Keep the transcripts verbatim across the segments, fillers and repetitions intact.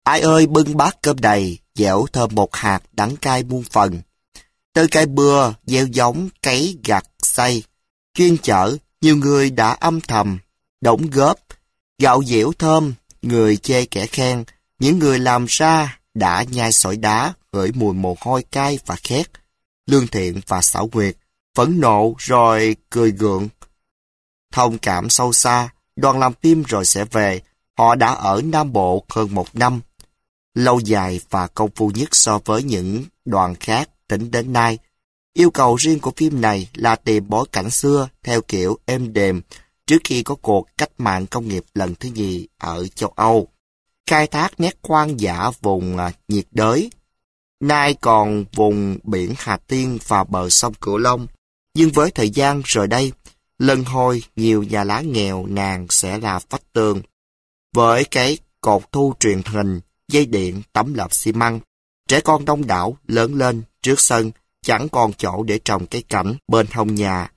Ai ơi bưng bát cơm đầy, dẻo thơm một hạt đắng cay muôn phần. Từ cây bưa, gieo giống, cấy gặt, xay, chuyên chở, nhiều người đã âm thầm, đóng góp, gạo dẻo thơm, người chê kẻ khen, những người làm ra đã nhai sỏi đá, hửi mùi mồ hôi cay và khét, lương thiện và xảo quyệt, phẫn nộ rồi cười gượng. Thông cảm sâu xa, đoàn làm phim rồi sẽ về, họ đã ở Nam Bộ hơn một năm, lâu dài và công phu nhất so với những đoàn khác tính đến nay. Yêu cầu riêng của phim này là tìm bối cảnh xưa theo kiểu êm đềm trước khi có cuộc cách mạng công nghiệp lần thứ nhì ở châu Âu. Khai thác nét hoang dã vùng nhiệt đới, nay còn vùng biển Hà Tiên và bờ sông Cửu Long. Nhưng với thời gian rồi đây, lần hồi nhiều nhà lá nghèo nàn sẽ là vách tường. Với cái cột thu truyền hình, dây điện, tấm lợp xi măng, trẻ con đông đảo lớn lên trước sân, chẳng còn chỗ để trồng cây cảnh bên hông nhà.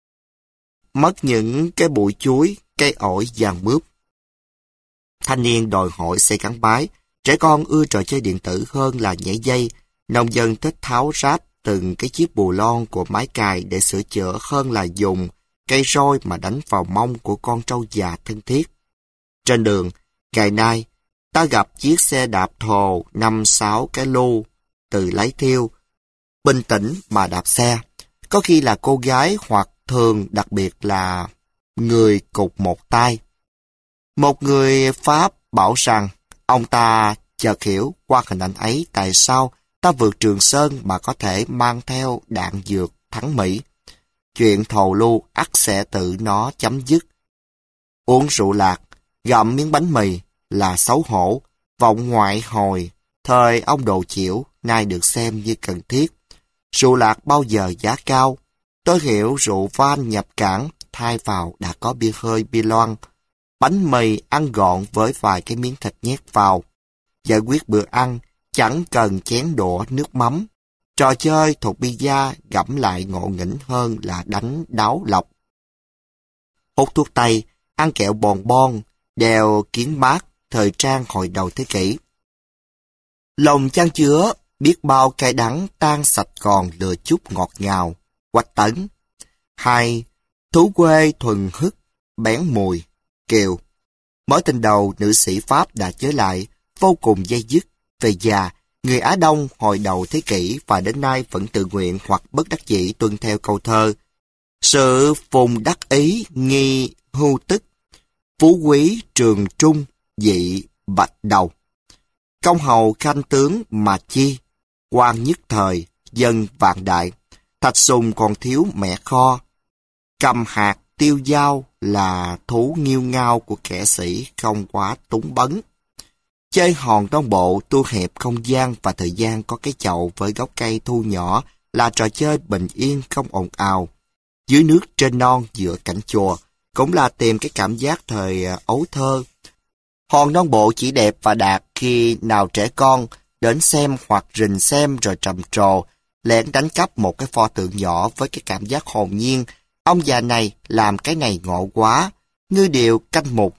Mất những cái bụi chuối, cây ổi vàng mướp. Thanh niên đòi hỏi xe gắn máy, trẻ con ưa trò chơi điện tử hơn là nhảy dây, nông dân thích tháo ráp từng cái chiếc bù lon của máy cày để sửa chữa hơn là dùng cây roi mà đánh vào mông của con trâu già thân thiết. Trên đường, ngày nay, ta gặp chiếc xe đạp thồ năm sáu cái lô từ lấy thiêu, bình tĩnh mà đạp xe. Có khi là cô gái hoặc thường đặc biệt là người cụt một tay. Một người Pháp bảo rằng ông ta chợt hiểu qua hình ảnh ấy tại sao ta vượt Trường Sơn mà có thể mang theo đạn dược thắng Mỹ. Chuyện thầu lưu ắt sẽ tự nó chấm dứt. Uống rượu lạc, gặm miếng bánh mì là xấu hổ, vọng ngoại hồi, thời ông đồ chiểu nay được xem như cần thiết. Rượu lạc bao giờ giá cao, tôi hiểu rượu van nhập cảng thay vào đã có bia hơi bia loang. Bánh mì ăn gọn với vài cái miếng thịt nhét vào. Giải quyết bữa ăn chẳng cần chén đũa nước mắm. Trò chơi thuộc bida gẫm lại ngộ nghĩnh hơn là đánh đáo lọc. Hút thuốc tây, ăn kẹo bòn bon, đeo kiến bát, thời trang hồi đầu thế kỷ. Lòng chan chứa biết bao cay đắng tan sạch còn lừa chút ngọt ngào. Quách Tấn. Hai, thú quê thuần hức, bén mùi. Kiều. Mối tình đầu nữ sĩ Pháp đã nhớ lại, vô cùng dây dứt. Về già, người Á Đông hồi đầu thế kỷ và đến nay vẫn tự nguyện hoặc bất đắc dĩ tuân theo câu thơ. Sự phùng đắc ý nghi hưu tức, phú quý trường trung dị bạch đầu. Công hầu khanh tướng mà chi, quan nhất thời, dân vạn đại. Thạch sùng còn thiếu mẹ kho, cầm hạt tiêu dao là thú nghiêu ngao của kẻ sĩ không quá túng bấn. Chơi hòn đông bộ tu hẹp không gian và thời gian có cái chậu với gốc cây thu nhỏ là trò chơi bình yên không ồn ào. Dưới nước trên non giữa cảnh chùa cũng là tìm cái cảm giác thời ấu thơ. Hòn non bộ chỉ đẹp và đạt khi nào trẻ con đến xem hoặc rình xem rồi trầm trồ, lén đánh cắp một cái pho tượng nhỏ với cái cảm giác hồn nhiên. Ông già này làm cái này ngộ quá, ngư điều canh mục.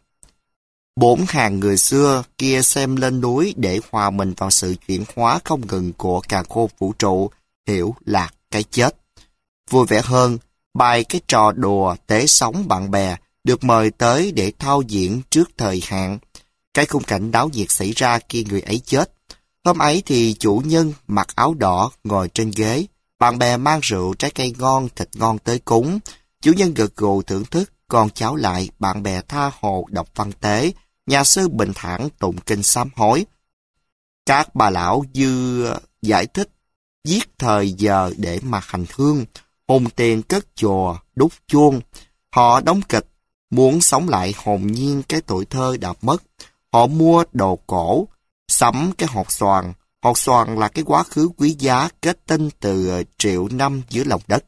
Bốn hàng người xưa kia xem lên núi để hòa mình vào sự chuyển hóa không ngừng của càn khôn vũ trụ, hiểu lạc cái chết. Vui vẻ hơn, bài cái trò đùa tế sống bạn bè được mời tới để thao diễn trước thời hạn. Cái khung cảnh đáo nhiệt xảy ra khi người ấy chết. Hôm ấy thì chủ nhân mặc áo đỏ ngồi trên ghế, bạn bè mang rượu trái cây ngon thịt ngon tới cúng. Chủ nhân gật gù thưởng thức, còn cháu lại bạn bè tha hồ đọc văn tế, nhà sư bình thản tụng kinh sám hối. Các bà lão dư giải thích, giết thời giờ để mà hành hương, hùng tiền cất chùa, đúc chuông. Họ đóng kịch, muốn sống lại hồn nhiên cái tuổi thơ đã mất. Họ mua đồ cổ, sắm cái hột xoàn. Hột xoàn là cái quá khứ quý giá kết tinh từ triệu năm dưới lòng đất.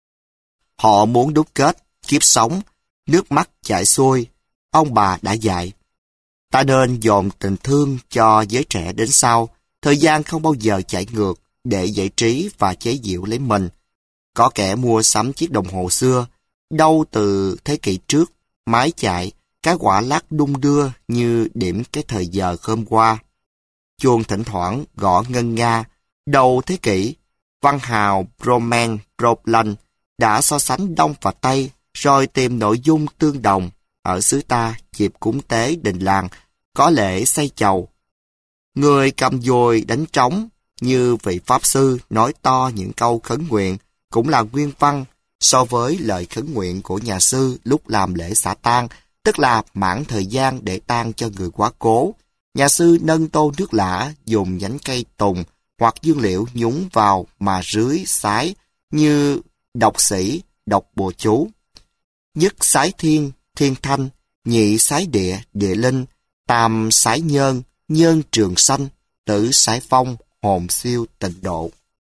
Họ muốn đúc kết, kiếp sống, nước mắt chảy xuôi. Ông bà đã dạy, ta nên dồn tình thương cho giới trẻ đến sau. Thời gian không bao giờ chạy ngược để giải trí và chế giễu lấy mình. Có kẻ mua sắm chiếc đồng hồ xưa, đâu từ thế kỷ trước, máy chạy, cái quả lắc đung đưa như điểm cái thời giờ hôm qua. chuông thỉnh thoảng gõ ngân nga. Đầu thế kỷ, văn hào Roman Rolland đã so sánh Đông và Tây, rồi tìm nội dung tương đồng. Ở xứ ta, dịp cúng tế đình làng, có lễ xây chầu. Người cầm dùi đánh trống, như vị Pháp sư nói to những câu khấn nguyện, cũng là nguyên văn so với lời khấn nguyện của nhà sư lúc làm lễ xả tang, tức là mãn thời gian để tang cho người quá cố. Nhà sư nâng tô nước lã, dùng nhánh cây tùng hoặc dương liệu nhúng vào mà rưới sái như đọc sĩ, đọc bùa chú. Nhất sái thiên, thiên thanh, nhị sái địa, địa linh, tam sái nhơn, nhơn trường sanh, tử sái phong, hồn siêu tịnh độ.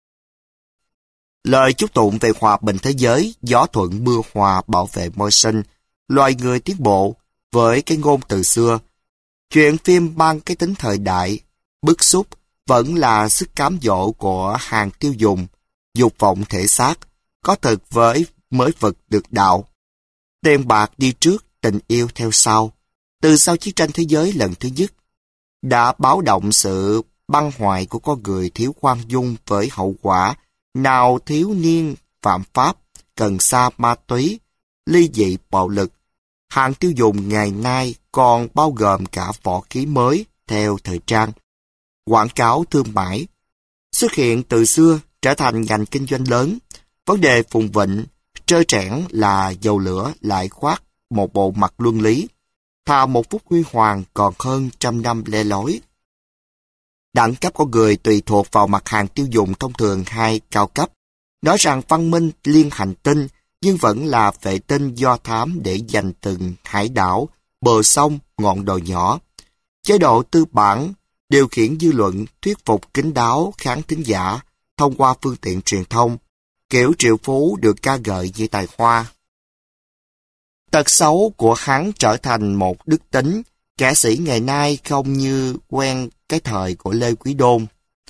Lời chúc tụng về hòa bình thế giới, gió thuận mưa hòa bảo vệ môi sinh, loài người tiến bộ với cái ngôn từ xưa. Chuyện phim mang cái tính thời đại, bức xúc vẫn là sức cám dỗ của hàng tiêu dùng, dục vọng thể xác, có thực với mới vực được đạo. Tiền bạc đi trước, tình yêu theo sau. Từ sau chiến tranh thế giới lần thứ nhất, đã báo động sự băng hoại của con người thiếu khoan dung với hậu quả. Nào thiếu niên phạm pháp, cần sa ma túy, ly dị bạo lực. Hàng tiêu dùng ngày nay còn bao gồm cả võ khí mới theo thời trang. Quảng cáo thương mại xuất hiện từ xưa trở thành ngành kinh doanh lớn. Vấn đề phồn vịnh, trơ trẽn là dầu lửa lại khoác một bộ mặt luân lý. Thà một phút huy hoàng còn hơn trăm năm le lói. Đẳng cấp con người tùy thuộc vào mặt hàng tiêu dùng thông thường hay cao cấp. Nói rằng văn minh liên hành tinh, nhưng vẫn là vệ tinh do thám để giành từng hải đảo, bờ sông, ngọn đồi nhỏ. Chế độ tư bản điều khiển dư luận, thuyết phục kín đáo khán thính giả thông qua phương tiện truyền thông. Kiểu triệu phú được ca ngợi như tài hoa. Tật xấu của hắn trở thành một đức tính, kẻ sĩ ngày nay không như quen cái thời của Lê Quý Đôn.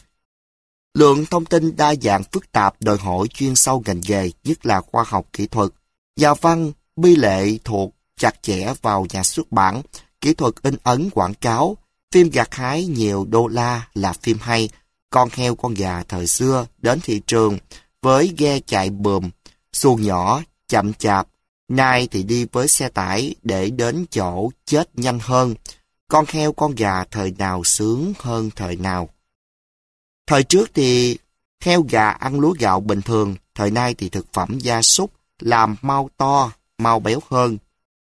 Lượng thông tin đa dạng phức tạp đòi hỏi chuyên sâu ngành nghề, nhất là khoa học kỹ thuật. Nhà văn, bi lệ thuộc chặt chẽ vào nhà xuất bản, kỹ thuật in ấn quảng cáo, phim gặt hái nhiều đô la là phim hay, con heo con gà thời xưa đến thị trường với ghe chạy bườm, xuồng nhỏ, chậm chạp, nay thì đi với xe tải để đến chỗ chết nhanh hơn. Con heo con gà thời nào sướng hơn thời nào. Thời trước thì heo gà ăn lúa gạo bình thường, thời nay thì thực phẩm gia súc làm mau to, mau béo hơn.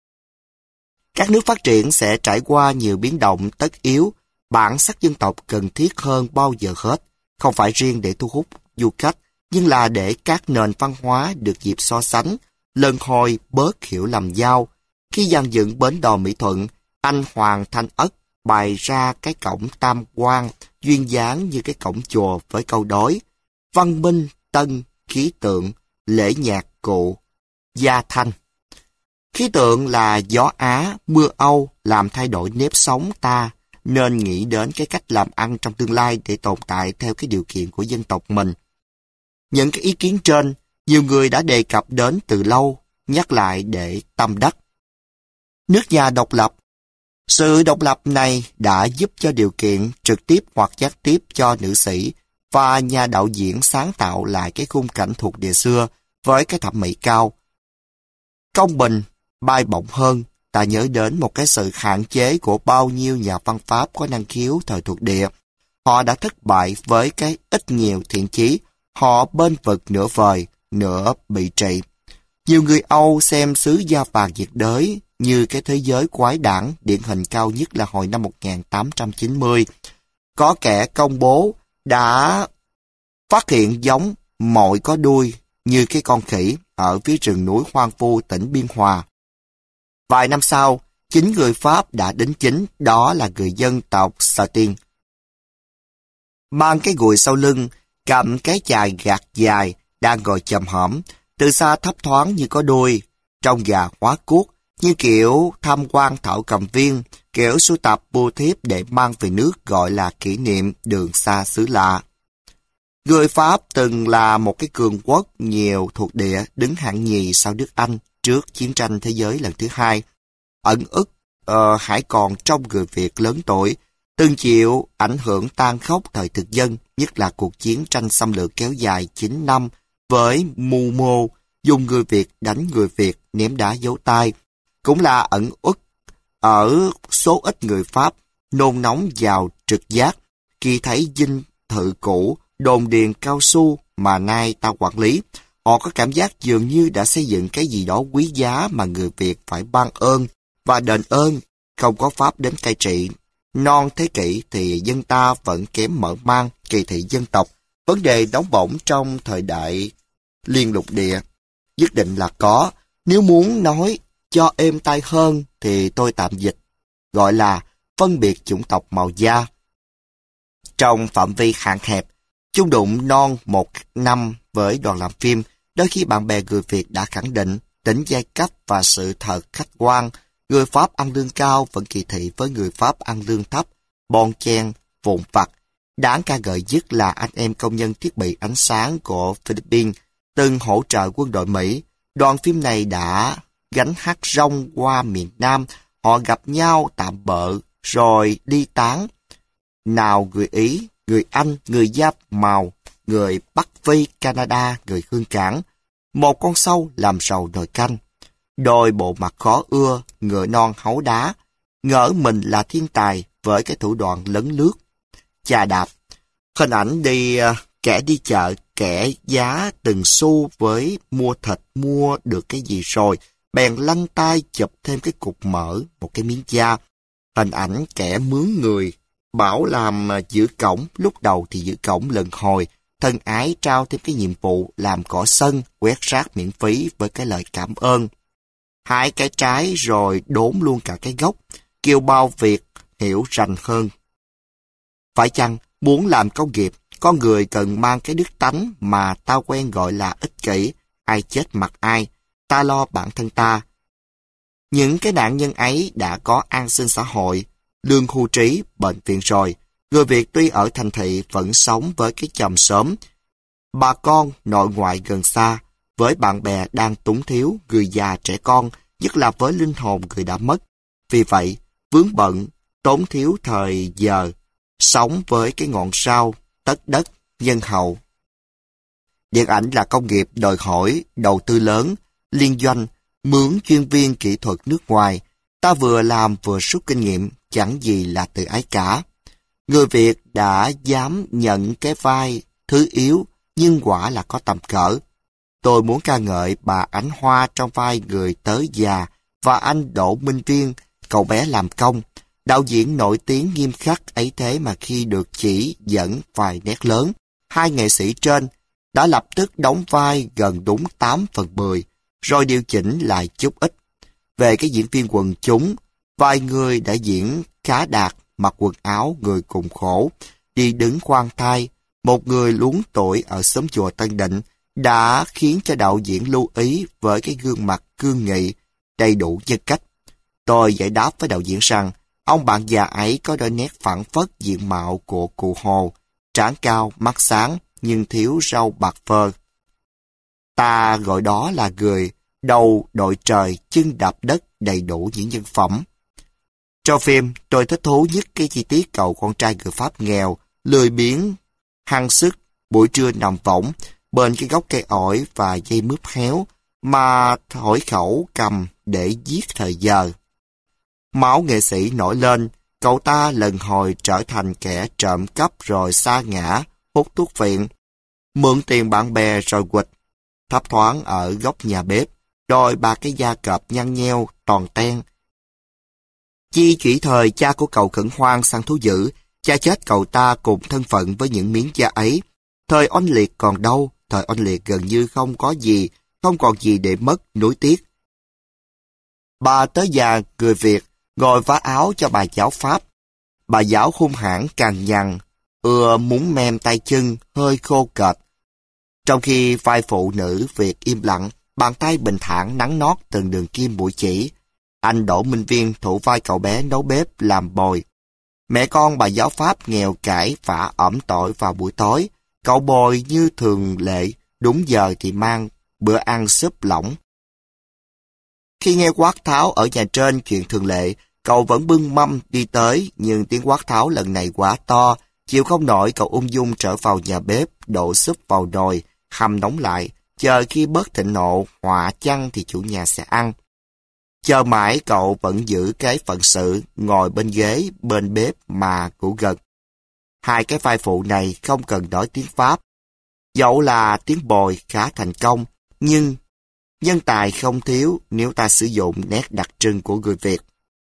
Các nước phát triển sẽ trải qua nhiều biến động tất yếu, bản sắc dân tộc cần thiết hơn bao giờ hết, không phải riêng để thu hút du khách, nhưng là để các nền văn hóa được dịp so sánh, lần hồi bớt hiểu lầm nhau. Khi dàn dựng bến đò Mỹ Thuận, anh Hoàng Thanh Ất bày ra cái cổng tam quan duyên dáng như cái cổng chùa với câu đối: văn minh, tân, khí tượng, lễ nhạc cụ, gia thanh. Khí tượng là gió Á, mưa Âu làm thay đổi nếp sống ta, nên nghĩ đến cái cách làm ăn trong tương lai để tồn tại theo cái điều kiện của dân tộc mình. Những cái ý kiến trên, nhiều người đã đề cập đến từ lâu, nhắc lại để tâm đắc. Nước nhà độc lập. Sự độc lập này đã giúp cho điều kiện trực tiếp hoặc gián tiếp cho nữ sĩ và nhà đạo diễn sáng tạo lại cái khung cảnh thuộc địa xưa với cái thẩm mỹ cao. Công bình, bay bổng hơn, ta nhớ đến một cái sự hạn chế của bao nhiêu nhà văn Pháp có năng khiếu thời thuộc địa. Họ đã thất bại với cái ít nhiều thiện chí, họ bên vực nửa vời, nửa bị trị. Nhiều người Âu xem xứ da vàng nhiệt đới như cái thế giới quái đản, điển hình cao nhất là hồi năm một nghìn tám trăm chín mươi. Có kẻ công bố đã phát hiện giống mồi có đuôi như cái con khỉ ở phía rừng núi hoang vu tỉnh Biên Hòa. Vài năm sau, chính người Pháp đã đính chính, đó là người dân tộc Sở Tiên. Mang cái gùi sau lưng, cầm cái chài gạt dài, đang ngồi chầm hõm, từ xa thấp thoáng như có đuôi, trông gà hóa cuốc, như kiểu tham quan thảo cầm viên, kiểu sưu tập bưu thiếp để mang về nước gọi là kỷ niệm đường xa xứ lạ. Người Pháp từng là một cái cường quốc nhiều thuộc địa đứng hạng nhì sau nước Anh trước chiến tranh thế giới lần thứ hai. Ẩn ức uh, hãy còn trong người Việt lớn tuổi, Từng chịu ảnh hưởng tàn khốc thời thực dân, nhất là cuộc chiến tranh xâm lược kéo dài chín năm với mưu mô, dùng người Việt đánh người Việt, ném đá giấu tay, cũng là ẩn uất ở số ít người Pháp nôn nóng vào trực giác khi thấy dinh thự cũ, đồn điền cao su mà nay ta quản lý. Họ có cảm giác dường như đã xây dựng cái gì đó quý giá mà người Việt phải ban ơn và đền ơn. Không có Pháp đến cai trị non thế kỷ thì dân ta vẫn kém mở mang, kỳ thị dân tộc. Vấn đề đóng bỏng trong thời đại liên lục địa nhất định là có. Nếu muốn nói cho êm tai hơn thì tôi tạm dịch, gọi là phân biệt chủng tộc màu da. Trong phạm vi hạn hẹp, chung đụng non một năm với đoàn làm phim, đôi khi bạn bè người Việt đã khẳng định tính giai cấp và sự thật khách quan. Người Pháp ăn lương cao vẫn kỳ thị với người Pháp ăn lương thấp, bon chen, vụn vặt. Đáng ca ngợi nhất là anh em công nhân thiết bị ánh sáng của Philippines từng hỗ trợ quân đội Mỹ. Đoàn phim này đã gánh hát rong qua miền Nam, họ gặp nhau tạm bợ rồi đi tán. Nào người Ý, người Anh, người Giáp Màu, người Bắc Phi, Canada, người Hương Cảng. Một con sâu làm rầu nồi canh. Đôi bộ mặt khó ưa, ngựa non háu đá, ngỡ mình là thiên tài với cái thủ đoạn lấn lướt. Chà đạp, hình ảnh đi kẻ đi chợ, kẻ giá từng xu với mua thịt, mua được cái gì rồi, bèn lăn tay chụp thêm cái cục mỡ, một cái miếng da. Hình ảnh kẻ mướn người, bảo làm giữ cổng, lúc đầu thì giữ cổng lần hồi, thân ái trao thêm cái nhiệm vụ làm cỏ sân, quét rác miễn phí với cái lời cảm ơn. Hái cái trái rồi đốn luôn cả cái gốc, kiều bào Việt hiểu rành hơn. Phải chăng muốn làm công nghiệp, con người cần mang cái đức tánh mà ta quen gọi là ích kỷ, ai chết mặc ai, ta lo bản thân ta. Những cái nạn nhân ấy đã có an sinh xã hội, lương hưu trí, bệnh viện rồi. Người Việt tuy ở thành thị vẫn sống với cái chòm xóm, bà con nội ngoại gần xa, với bạn bè đang túng thiếu, người già trẻ con, nhất là với linh hồn người đã mất. Vì vậy, vướng bận, tốn thiếu thời giờ, sống với cái ngọn sao, tất đất, nhân hậu. Điện ảnh là công nghiệp đòi hỏi đầu tư lớn, liên doanh, mướn chuyên viên kỹ thuật nước ngoài. Ta vừa làm vừa rút kinh nghiệm, chẳng gì là tự ái cả. Người Việt đã dám nhận cái vai thứ yếu, nhưng quả là có tầm cỡ. Tôi muốn ca ngợi bà Ánh Hoa trong vai người tới già và anh Đỗ Minh Viên, cậu bé làm công. Đạo diễn nổi tiếng nghiêm khắc ấy thế mà khi được chỉ dẫn vài nét lớn, hai nghệ sĩ trên đã lập tức đóng vai gần đúng tám phần mười, rồi điều chỉnh lại chút ít. Về cái diễn viên quần chúng, vài người đã diễn khá đạt, mặc quần áo người cùng khổ, đi đứng khoan thai. Một người luống tuổi ở xóm chùa Tân Định đã khiến cho đạo diễn lưu ý với cái gương mặt cương nghị, đầy đủ nhân cách. Tôi giải đáp với đạo diễn rằng, ông bạn già ấy có đôi nét phản phất diện mạo của cụ Hồ, trán cao, mắt sáng, nhưng thiếu râu bạc phơ. Ta gọi đó là người đầu đội trời, chân đạp đất, đầy đủ những nhân phẩm. Trong phim, tôi thích thú nhất cái chi tiết cậu con trai người Pháp nghèo, lười biếng, hăng sức, buổi trưa nằm võng bên cái gốc cây ổi và dây mướp héo mà thổi khẩu cầm để giết thời giờ. Máu nghệ sĩ nổi lên, cậu ta lần hồi trở thành kẻ trộm cắp rồi sa ngã, hút thuốc viện, mượn tiền bạn bè rồi quỵt, thấp thoáng ở góc nhà bếp, đòi ba cái da cọp nhăn nheo, toàn ten. Chi chỉ thời cha của cậu khẩn hoang săn thú dữ, cha chết cậu ta cùng thân phận với những miếng da ấy. Thời oanh liệt còn đâu, thời oanh liệt gần như không có gì, không còn gì để mất, nuối tiếc. Bà tới già người Việt, ngồi vá áo cho bà giáo Pháp. Bà giáo hung hãn cằn nhằn, ưa muốn mem tay chân, hơi khô kệch. Trong khi vai phụ nữ Việt im lặng, bàn tay bình thản nắn nót từng đường kim mũi chỉ. Anh Đỗ Minh Viên thủ vai cậu bé nấu bếp làm bồi. Mẹ con bà giáo Pháp nghèo cải phả ẩm tỏi vào buổi tối. Cậu bồi như thường lệ, đúng giờ thì mang bữa ăn súp lỏng. Khi nghe quát tháo ở nhà trên chuyện thường lệ, Cậu vẫn bưng mâm đi tới, nhưng tiếng quát tháo lần này quá to. Chịu không nổi, cậu ung dung trở vào nhà bếp, đổ súp vào nồi, hầm nóng lại, chờ khi bớt thịnh nộ, họa chăng thì chủ nhà sẽ ăn. Chờ mãi cậu vẫn giữ cái phận sự, ngồi bên ghế, bên bếp mà ngủ gật. Hai cái vai phụ này không cần nói tiếng Pháp. Dẫu là tiếng bồi khá thành công, nhưng nhân tài không thiếu nếu ta sử dụng nét đặc trưng của người Việt.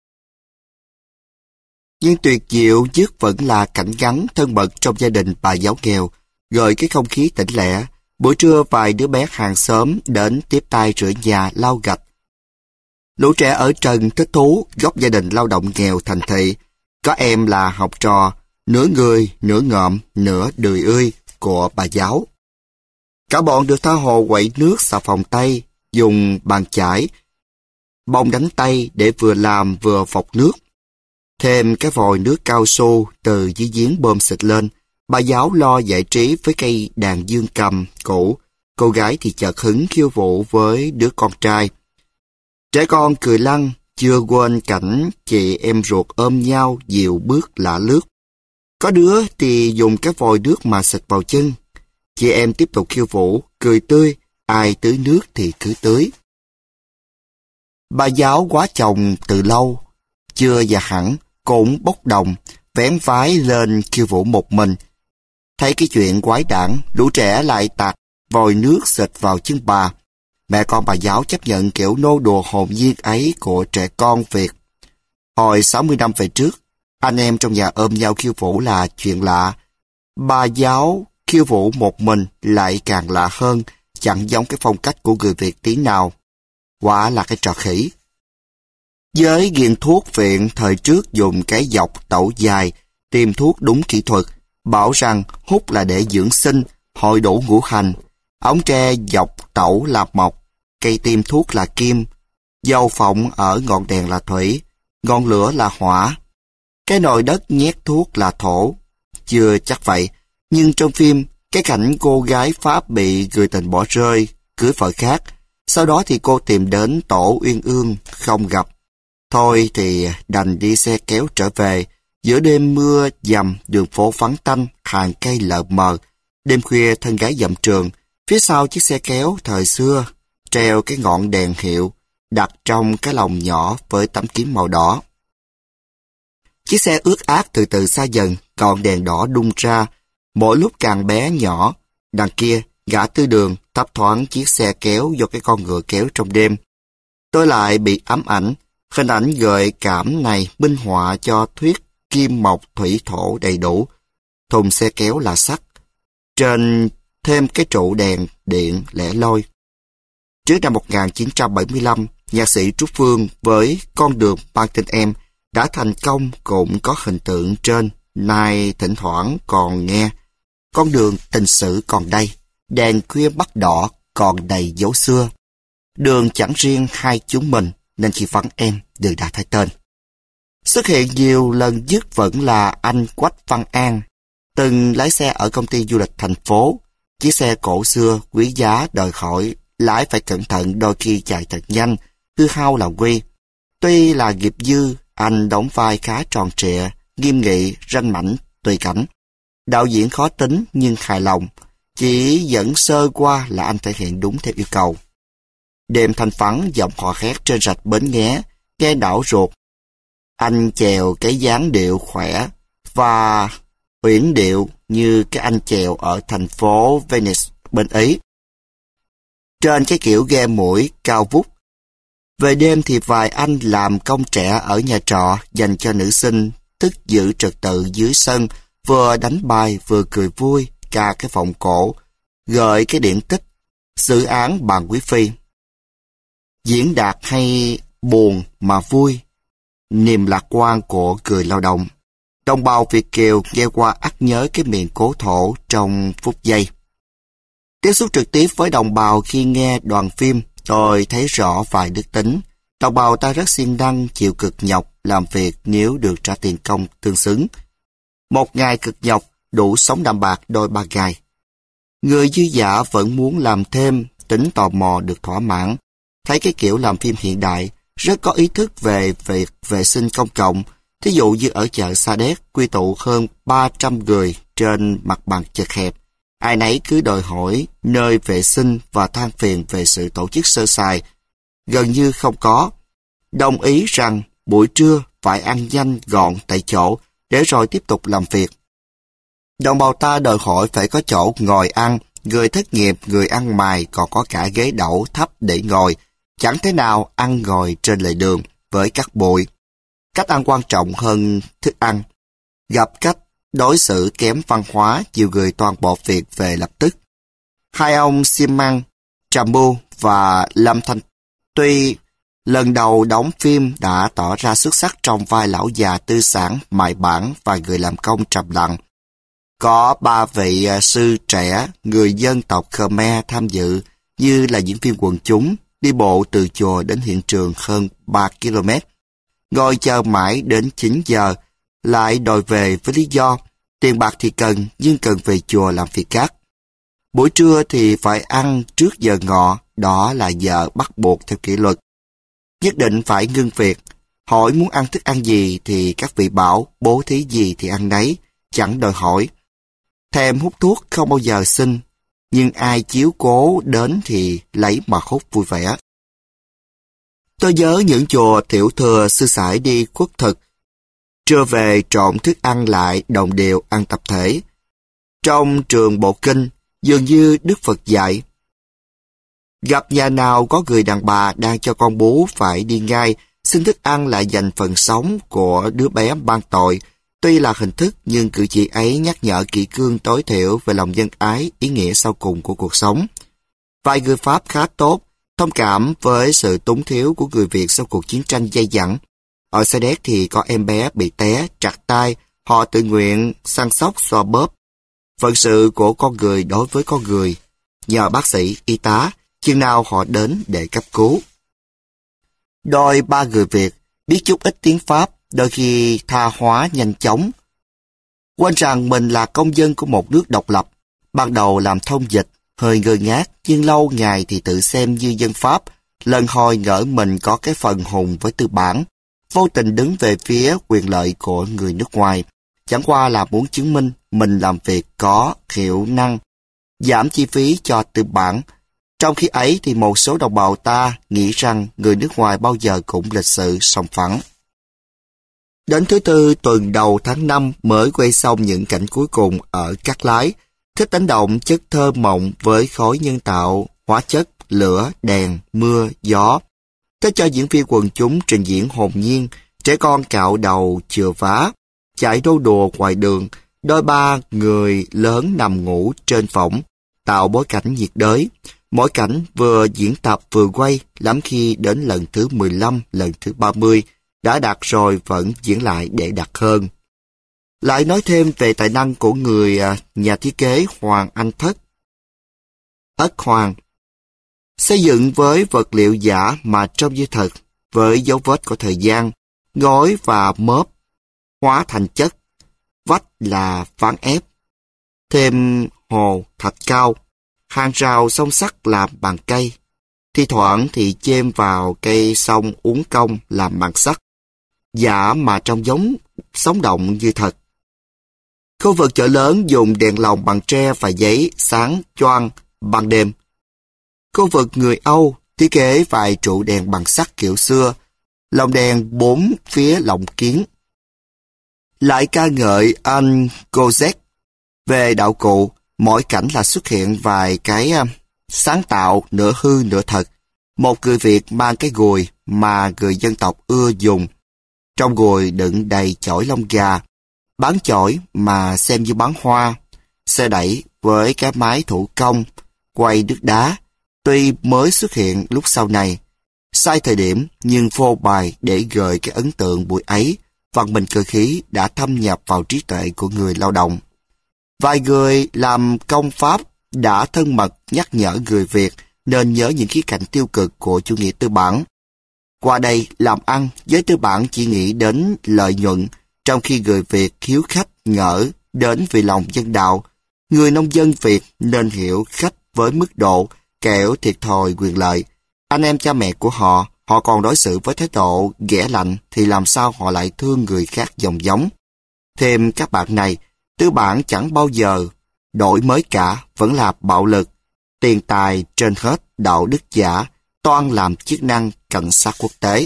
Nhưng tuyệt diệu nhất vẫn là cảnh gắn thân mật trong gia đình bà giáo nghèo, gợi cái không khí tĩnh lẻ. Buổi trưa vài đứa bé hàng xóm đến tiếp tay rửa nhà lau gạch. Lũ trẻ ở trần thích thú góc gia đình lao động nghèo thành thị. Có em là học trò, nửa người, nửa ngợm, nửa đười ươi của bà giáo. Cả bọn được tha hồ quậy nước xà phòng tay, dùng bàn chải, bông đánh tay để vừa làm vừa phọc nước. Thêm cái vòi nước cao su từ dưới giếng bơm xịt lên. Bà giáo lo giải trí với cây đàn dương cầm cũ. Cô gái thì chợt hứng khiêu vũ với đứa con trai. Trẻ con cười lăn, chưa quên cảnh chị em ruột ôm nhau dịu bước lả lướt. Có đứa thì dùng cái vòi nước mà xịt vào chân. Chị em tiếp tục khiêu vũ, cười tươi, ai tưới nước thì cứ tưới. Bà giáo quá chồng từ lâu, chưa già hẳn, cũng bốc đồng, vén vái lên khiêu vũ một mình. Thấy cái chuyện quái đản, lũ trẻ lại tạt vòi nước xịt vào chân bà. Mẹ con bà giáo chấp nhận kiểu nô đùa hồn nhiên ấy của trẻ con Việt. Hồi sáu mươi năm về trước, anh em trong nhà ôm nhau khiêu vũ là chuyện lạ. Bà giáo khiêu vũ một mình lại càng lạ hơn, chẳng giống cái phong cách của người Việt tí nào. Quả là cái trò khỉ. Với nghiện thuốc viện thời trước dùng cái dọc tẩu dài, tiêm thuốc đúng kỹ thuật, bảo rằng hút là để dưỡng sinh, hội đủ ngũ hành, ống tre dọc tẩu là mộc, cây tiêm thuốc là kim, dầu phộng ở ngọn đèn là thủy, ngọn lửa là hỏa, cái nồi đất nhét thuốc là thổ. Chưa chắc vậy, nhưng trong phim, cái cảnh cô gái Pháp bị người tình bỏ rơi, cưới vợ khác, sau đó thì cô tìm đến tổ uyên ương, không gặp. Thôi thì đành đi xe kéo trở về, giữa đêm mưa dầm, đường phố vắng tanh, hàng cây lờ mờ. Đêm khuya thân gái dậm trường, phía sau chiếc xe kéo thời xưa, treo cái ngọn đèn hiệu, đặt trong cái lồng nhỏ với tấm kiếm màu đỏ. Chiếc xe ướt át từ từ xa dần, ngọn đèn đỏ đung ra, mỗi lúc càng bé nhỏ. Đằng kia, gã tư đường thấp thoáng chiếc xe kéo do cái con ngựa kéo trong đêm. Tôi lại bị ám ảnh, hình ảnh gợi cảm này minh họa cho thuyết kim mộc thủy thổ đầy đủ. Thùng xe kéo là sắt, trên thêm cái trụ đèn điện lẻ loi. Trước năm một nghìn chín trăm bảy mươi lăm, nhạc sĩ Trúc Phương với Con đường mang tên em đã thành công, cũng có hình tượng trên, nay thỉnh thoảng còn nghe. Con đường tình sự còn đây, đèn khuya bắt đỏ còn đầy dấu xưa. Đường chẳng riêng hai chúng mình, nên khi vắng em, đường đã thay tên. Xuất hiện nhiều lần nhất vẫn là anh Quách Văn An, từng lái xe ở công ty du lịch thành phố. Chiếc xe cổ xưa, quý giá, đòi hỏi lái phải cẩn thận, đôi khi chạy thật nhanh, hư hao là nguy. Tuy là nghiệp dư, anh đóng vai khá tròn trịa, nghiêm nghị, ranh mãnh, tùy cảnh. Đạo diễn khó tính nhưng hài lòng, chỉ dẫn sơ qua là anh thể hiện đúng theo yêu cầu. Đêm thanh vắng, giọng hò hét trên rạch Bến Nghé, nghe đảo ruột. Anh chèo cái dáng điệu khỏe và uyển điệu như cái anh chèo ở thành phố Venice bên Ý. Trên cái kiểu ghe mũi cao vút. Về đêm thì vài anh làm công trẻ ở nhà trọ dành cho nữ sinh thức giữ trật tự dưới sân, vừa đánh bài vừa cười vui, ca cái vọng cổ, gợi cái điển tích, xử án bàn quý phi. Diễn đạt hay buồn mà vui, niềm lạc quan của người lao động. Đồng bào Việt kiều nghe qua ắt nhớ cái miền cố thổ trong phút giây. Tiếp xúc trực tiếp với đồng bào khi nghe đoàn phim, tôi thấy rõ vài đức tính. Đồng bào ta rất siêng năng, chịu cực nhọc, làm việc nếu được trả tiền công tương xứng. Một ngày cực nhọc, đủ sống đạm bạc đôi ba ngày. Người dư dả vẫn muốn làm thêm, tính tò mò được thỏa mãn. Thấy cái kiểu làm phim hiện đại, rất có ý thức về việc vệ sinh công cộng. Thí dụ như ở chợ Sa Đéc quy tụ hơn ba trăm người trên mặt bằng chật hẹp. Ai nấy cứ đòi hỏi nơi vệ sinh và than phiền về sự tổ chức sơ sài. Gần như không có. Đồng ý rằng buổi trưa phải ăn nhanh gọn tại chỗ để rồi tiếp tục làm việc. Đồng bào ta đòi hỏi phải có chỗ ngồi ăn, người thất nghiệp, người ăn mài còn có cả ghế đẩu thấp để ngồi. Chẳng thế nào ăn ngồi trên lề đường với cát bụi. Cách ăn quan trọng hơn thức ăn. Gặp cách đối xử kém văn hóa, nhiều người toàn bộ việc về lập tức. Hai ông Xi Măng, Trà Mưu và Lâm Thanh tuy lần đầu đóng phim đã tỏ ra xuất sắc trong vai lão già tư sản, mại bản và người làm công trầm lặng. Có ba vị sư trẻ, người dân tộc Khmer tham dự như là diễn viên quần chúng, đi bộ từ chùa đến hiện trường hơn ba ki lô mét. Ngồi chờ mãi đến chín giờ, lại đòi về với lý do tiền bạc thì cần, nhưng cần về chùa làm việc khác. Buổi trưa thì phải ăn trước giờ ngọ, đó là giờ bắt buộc theo kỷ luật. Nhất định phải ngưng việc, hỏi muốn ăn thức ăn gì thì các vị bảo, bố thí gì thì ăn nấy, chẳng đòi hỏi. Thèm hút thuốc không bao giờ xin, nhưng ai chiếu cố đến thì lấy mà hút vui vẻ. Tôi nhớ những chùa tiểu thừa sư sãi đi khuất thực, trưa về trộn thức ăn lại đồng đều ăn tập thể. Trong trường bộ kinh, dường như Đức Phật dạy, gặp nhà nào có người đàn bà đang cho con bú phải đi ngay, xin thức ăn lại dành phần sống của đứa bé ban tội. Tuy là hình thức nhưng cử chỉ ấy nhắc nhở kỷ cương tối thiểu về lòng nhân ái, ý nghĩa sau cùng của cuộc sống. Vài người Pháp khá tốt, thông cảm với sự túng thiếu của người Việt sau cuộc chiến tranh dai dẳng. Ở Sa Đéc thì có em bé bị té, trật tay, họ tự nguyện săn sóc xoa bóp. Phận sự của con người đối với con người, nhờ bác sĩ, y tá, chừng nào họ đến để cấp cứu. Đôi ba người Việt biết chút ít tiếng Pháp, đôi khi tha hóa nhanh chóng. Quên rằng mình là công dân của một nước độc lập, ban đầu làm thông dịch, hơi ngơ ngác, nhưng lâu ngày thì tự xem như dân Pháp, lần hồi ngỡ mình có cái phần hùng với tư bản, vô tình đứng về phía quyền lợi của người nước ngoài, chẳng qua là muốn chứng minh mình làm việc có hiệu năng, giảm chi phí cho tư bản. Trong khi ấy thì một số đồng bào ta nghĩ rằng người nước ngoài bao giờ cũng lịch sự sòng phẳng. Đến thứ tư tuần đầu tháng năm mới quay xong những cảnh cuối cùng ở Cát Lái, thích đánh động chất thơ mộng với khói nhân tạo, hóa chất, lửa, đèn, mưa, gió. Thích cho diễn viên quần chúng trình diễn hồn nhiên, trẻ con cạo đầu chừa vá, chạy đô đùa ngoài đường, đôi ba người lớn nằm ngủ trên võng, tạo bối cảnh nhiệt đới. Mỗi cảnh vừa diễn tập vừa quay, lắm khi đến lần thứ mười lăm, lần thứ ba mươi, đã đạt rồi vẫn diễn lại để đạt hơn. Lại nói thêm về tài năng của người nhà thiết kế Hoàng Anh Thất. Ất Hoàng xây dựng với vật liệu giả mà trông như thật, với dấu vết của thời gian, gói và mớp, hóa thành chất, vách là ván ép, thêm hồ thạch cao, hàng rào song sắt làm bằng cây, thi thoảng thì chêm vào cây song uốn cong làm bằng sắt, giả mà trông giống sống động như thật. Khu vực chợ lớn dùng đèn lồng bằng tre và giấy sáng choang ban đêm. Khu vực người Âu thiết kế vài trụ đèn bằng sắt kiểu xưa, lồng đèn bốn phía lồng kiến. Lại ca ngợi anh Kozek về đạo cụ, mỗi cảnh là xuất hiện vài cái sáng tạo nửa hư nửa thật. Một người Việt mang cái gùi mà người dân tộc ưa dùng. Trong gùi đựng đầy chổi lông gà, bán chổi mà xem như bán hoa, xe đẩy với cái máy thủ công, quay nước đá, tuy mới xuất hiện lúc sau này. Sai thời điểm nhưng phô bài để gợi cái ấn tượng buổi ấy, văn minh cơ khí đã thâm nhập vào trí tuệ của người lao động. Vài người làm công Pháp đã thân mật nhắc nhở người Việt nên nhớ những khía cạnh tiêu cực của chủ nghĩa tư bản. Qua đây làm ăn, giới tư bản chỉ nghĩ đến lợi nhuận, trong khi người Việt hiếu khách ngỡ đến vì lòng nhân đạo. Người nông dân Việt nên hiểu khách với mức độ kẻo thiệt thòi quyền lợi. Anh em cha mẹ của họ, họ còn đối xử với thái độ ghẻ lạnh thì làm sao họ lại thương người khác dòng giống. Thêm các bạn này, tư bản chẳng bao giờ đổi mới cả, vẫn là bạo lực, tiền tài trên hết, đạo đức giả, toan làm chức năng cảnh sát quốc tế.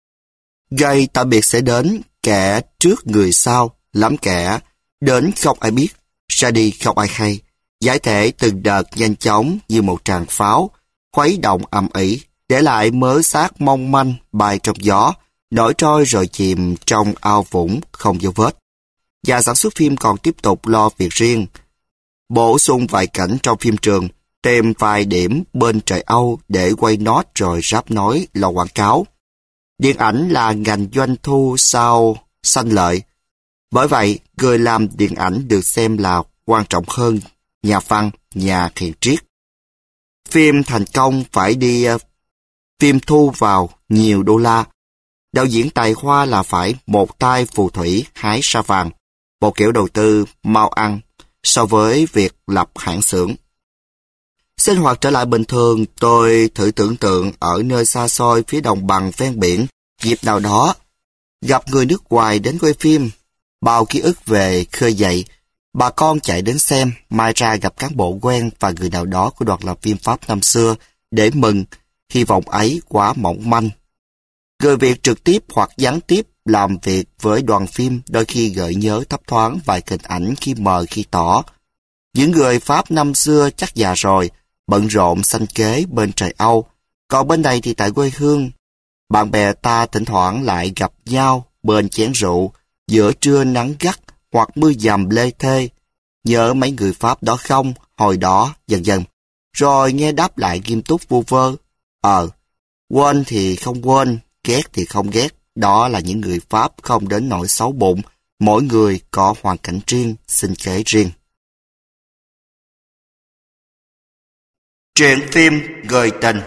Gây tạm biệt sẽ đến, kẻ trước người sau, lắm kẻ đến không ai biết, ra đi không ai hay, giải thể từng đợt nhanh chóng như một tràng pháo, khuấy động ầm ĩ, để lại mớ xác mong manh bay trong gió, nổi trôi rồi chìm trong ao vũng không dấu vết. Nhà sản xuất phim còn tiếp tục lo việc riêng, bổ sung vài cảnh trong phim trường, tìm vài điểm bên trời Âu để quay nốt rồi ráp nối lo quảng cáo. Điện ảnh là ngành doanh thu sao sanh lợi. Bởi vậy, người làm điện ảnh được xem là quan trọng hơn nhà văn, nhà thiện triết. Phim thành công phải đi uh, phim thu vào nhiều đô la. Đạo diễn tài hoa là phải một tay phù thủy hái sa vàng, một kiểu đầu tư mau ăn so với việc lập hãng xưởng. Sinh hoạt trở lại bình thường, tôi thử tưởng tượng ở nơi xa xôi phía đồng bằng ven biển, dịp nào đó, gặp người nước ngoài đến quay phim, bao ký ức về khơi dậy, bà con chạy đến xem, mai ra gặp cán bộ quen và người nào đó của đoàn làm phim Pháp năm xưa để mừng, hy vọng ấy quá mỏng manh. Người Việt trực tiếp hoặc gián tiếp làm việc với đoàn phim đôi khi gợi nhớ thấp thoáng vài hình ảnh khi mờ khi tỏ. Những người Pháp năm xưa chắc già rồi, bận rộn sanh kế bên trời Âu, còn bên đây thì tại quê hương. Bạn bè ta thỉnh thoảng lại gặp nhau bên chén rượu, giữa trưa nắng gắt hoặc mưa dầm lê thê. Nhớ mấy người Pháp đó không, hồi đó, dần dần. Rồi nghe đáp lại nghiêm túc vu vơ. Ờ, quên thì không quên, ghét thì không ghét. Đó là những người Pháp không đến nỗi xấu bụng. Mỗi người có hoàn cảnh riêng, sinh kế riêng. Truyện phim Người tình.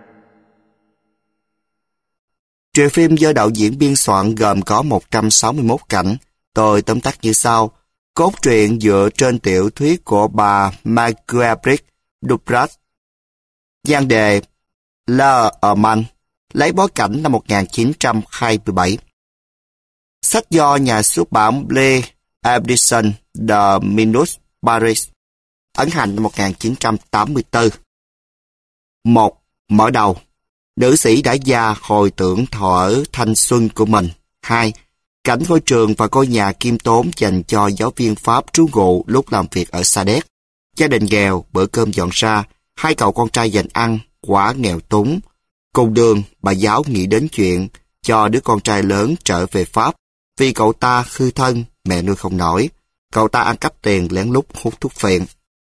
Truyện phim do đạo diễn biên soạn gồm có một trăm sáu mươi mốt cảnh. Tôi tóm tắt như sau. Cốt truyện dựa trên tiểu thuyết của bà Marguerite Duras. Nhan đề La Allemagne, lấy bối cảnh năm một nghìn chín trăm hai mươi bảy. Sách do nhà xuất bản Blé Edition de Minus Paris, ấn hành năm một nghìn chín trăm tám mươi tư. một. Mở đầu. Nữ sĩ đã già hồi tưởng thuở thanh xuân của mình. hai. Cảnh ngôi trường và ngôi nhà kiêm tốn dành cho giáo viên Pháp trú ngụ lúc làm việc ở Sa Đéc. Gia đình nghèo, bữa cơm dọn ra, hai cậu con trai dành ăn, quá nghèo túng. Cùng đường, bà giáo nghĩ đến chuyện cho đứa con trai lớn trở về Pháp, vì cậu ta khư thân, mẹ nuôi không nổi. Cậu ta ăn cắp tiền lén lút hút thuốc phiện.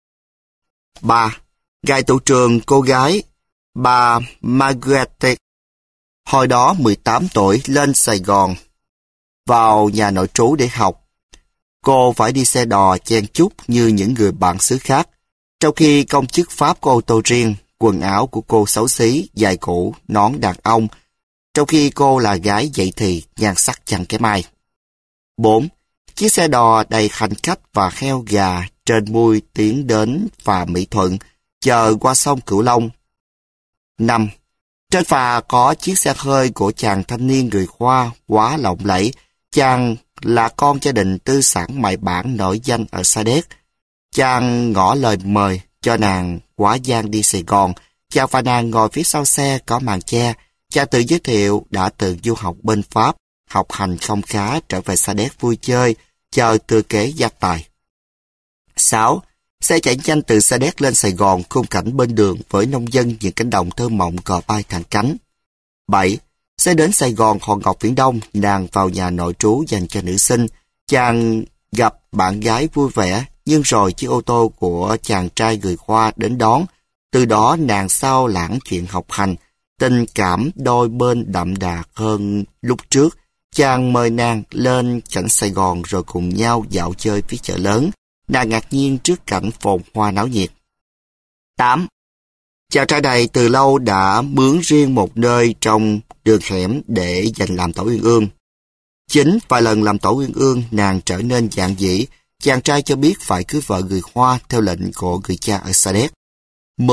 ba. Ngày tụ trường cô gái, bà Marguerite, hồi đó mười tám tuổi, lên Sài Gòn, vào nhà nội trú để học. Cô phải đi xe đò chen chúc như những người bạn xứ khác, trong khi công chức Pháp có ô tô riêng, quần áo của cô xấu xí, dài cũ, nón đàn ông, trong khi cô là gái dậy thì, nhan sắc chẳng kém ai. bốn. Chiếc xe đò đầy hành khách và heo gà trên mui tiến đến phà Mỹ Thuận, chờ qua sông Cửu Long. năm. Trên phà có chiếc xe hơi của chàng thanh niên người Hoa quá lộng lẫy. Chàng là con gia đình tư sản mại bản nổi danh ở Sa Đéc. Chàng ngỏ lời mời cho nàng quá giang đi Sài Gòn. Chàng và nàng ngồi phía sau xe có màn che. Chàng tự giới thiệu đã từng du học bên Pháp, học hành không khá, trở về Sa Đéc vui chơi, chờ thừa kế gia tài. sáu. Xe chạy nhanh từ Sa Đéc lên Sài Gòn, khung cảnh bên đường với nông dân những cánh đồng thơ mộng cò bay thẳng cánh. bảy. Xe đến Sài Gòn Hòn Ngọc Viễn Đông, nàng vào nhà nội trú dành cho nữ sinh. Chàng gặp bạn gái vui vẻ, nhưng rồi chiếc ô tô của chàng trai người Hoa đến đón. Từ đó nàng sao lãng chuyện học hành, tình cảm đôi bên đậm đà hơn lúc trước. Chàng mời nàng lên cảnh Sài Gòn rồi cùng nhau dạo chơi phía chợ lớn. Nàng ngạc nhiên trước cảnh phồn hoa náo nhiệt. tám. Chàng trai này từ lâu đã mướn riêng một nơi trong đường hẻm để dành làm tổ uyên ương. Chính vài lần làm tổ uyên ương, nàng trở nên dạn dĩ. Chàng trai cho biết phải cưới vợ người Hoa theo lệnh của người cha ở Sa Đéc. mười.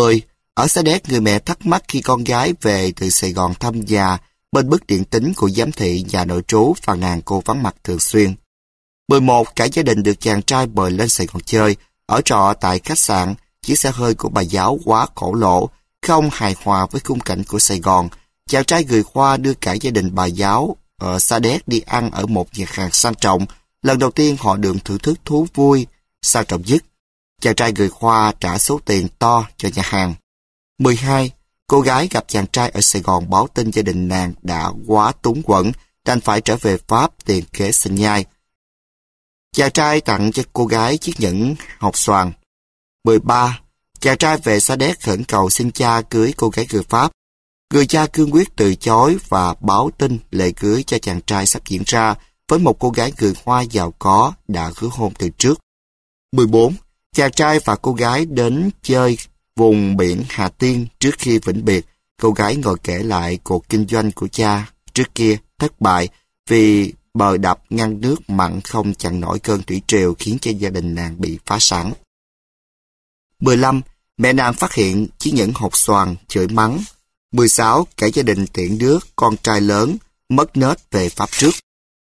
Ở Sa Đéc, người mẹ thắc mắc khi con gái về từ Sài Gòn thăm nhà, bên bức điện tín của giám thị nhà nội trú phàn nàn cô vắng mặt thường xuyên. mười một. Cả gia đình được chàng trai mời lên Sài Gòn chơi, ở trọ tại khách sạn. Chiếc xe hơi của bà giáo quá cổ lỗ, không hài hòa với khung cảnh của Sài Gòn. Chàng trai người Hoa đưa cả gia đình bà giáo ở Sa Đéc đi ăn ở một nhà hàng sang trọng. Lần đầu tiên họ được thưởng thức thú vui sang trọng nhất. Chàng trai người Hoa trả số tiền to cho nhà hàng. mười hai. Cô gái gặp chàng trai ở Sài Gòn báo tin gia đình nàng đã quá túng quẫn, đành phải trở về Pháp tiền kế sinh nhai. Chàng trai tặng cho cô gái chiếc nhẫn hột xoàn. mười ba. Chàng trai về Sa Đéc khẩn cầu xin cha cưới cô gái người Pháp. Người cha cương quyết từ chối và báo tin lễ cưới cho chàng trai sắp diễn ra với một cô gái người Hoa giàu có đã hứa hôn từ trước. mười bốn. Chàng trai và cô gái đến chơi vùng biển Hà Tiên trước khi vĩnh biệt. Cô gái ngồi kể lại cuộc kinh doanh của cha trước kia thất bại vì bờ đập ngăn nước mặn không chặn nổi cơn thủy triều khiến cho gia đình nàng bị phá sản. mười lăm. Mẹ nàng phát hiện chiếc nhẫn hột xoàn, chửi mắng. mười sáu. Cả gia đình tiễn đứa con trai lớn mất nết về Pháp trước.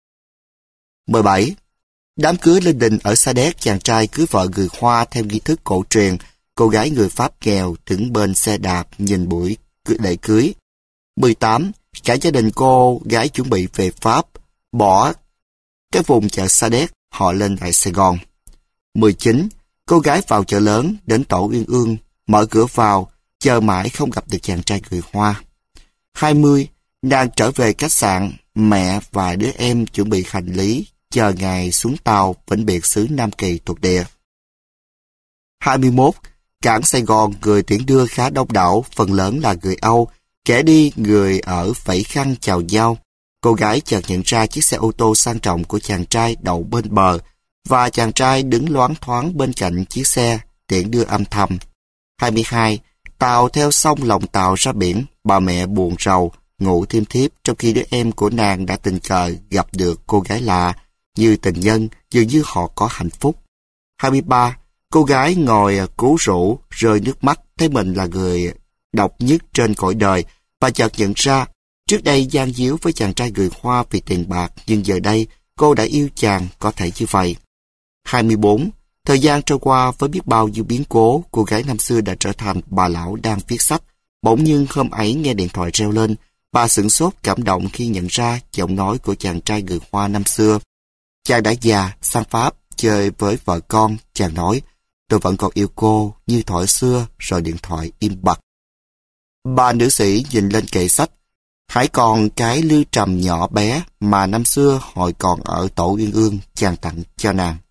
mười bảy. Đám cưới linh đình ở Sa Đéc, chàng trai cưới vợ người Hoa theo nghi thức cổ truyền. Cô gái người Pháp nghèo đứng bên xe đạp nhìn buổi lễ cưới. mười tám. Cả gia đình cô gái chuẩn bị về Pháp, bỏ cái vùng chợ Sa Đéc, họ lên lại Sài Gòn. mười chín. Cô gái vào chợ lớn, đến tổ Uyên Ương, mở cửa vào, chờ mãi không gặp được chàng trai người Hoa. hai mươi. Nàng trở về khách sạn, mẹ và đứa em chuẩn bị hành lý, chờ ngày xuống tàu vĩnh biệt xứ Nam Kỳ thuộc địa. hai mươi mốt. Cảng Sài Gòn, người tiễn đưa khá đông đảo, phần lớn là người Âu, kẻ đi người ở vẫy khăn chào nhau. Cô gái chợt nhận ra chiếc xe ô tô sang trọng của chàng trai đậu bên bờ, và chàng trai đứng loáng thoáng bên cạnh chiếc xe, tiễn đưa âm thầm. hai mươi hai. Tàu theo sông lòng tàu ra biển, bà mẹ buồn rầu, ngủ thiêm thiếp trong khi đứa em của nàng đã tình cờ gặp được cô gái lạ, như tình nhân, dường như họ có hạnh phúc. hai mươi ba. Cô gái ngồi cứu rũ, rơi nước mắt, thấy mình là người độc nhất trên cõi đời, và chợt nhận ra, trước đây gian díu với chàng trai người Hoa vì tiền bạc, nhưng giờ đây cô đã yêu chàng có thể như vậy. hai mươi bốn. Thời gian trôi qua với biết bao nhiêu biến cố, cô gái năm xưa đã trở thành bà lão đang viết sách. Bỗng nhiên hôm ấy nghe điện thoại reo lên, bà sửng sốt cảm động khi nhận ra giọng nói của chàng trai người Hoa năm xưa. Chàng đã già, sang Pháp, chơi với vợ con, chàng nói, tôi vẫn còn yêu cô như thuở xưa, rồi điện thoại im bặt. Bà nữ sĩ nhìn lên kệ sách, hãy còn cái lưu trầm nhỏ bé mà năm xưa hồi còn ở tổ Uyên Ương chàng tặng cho nàng.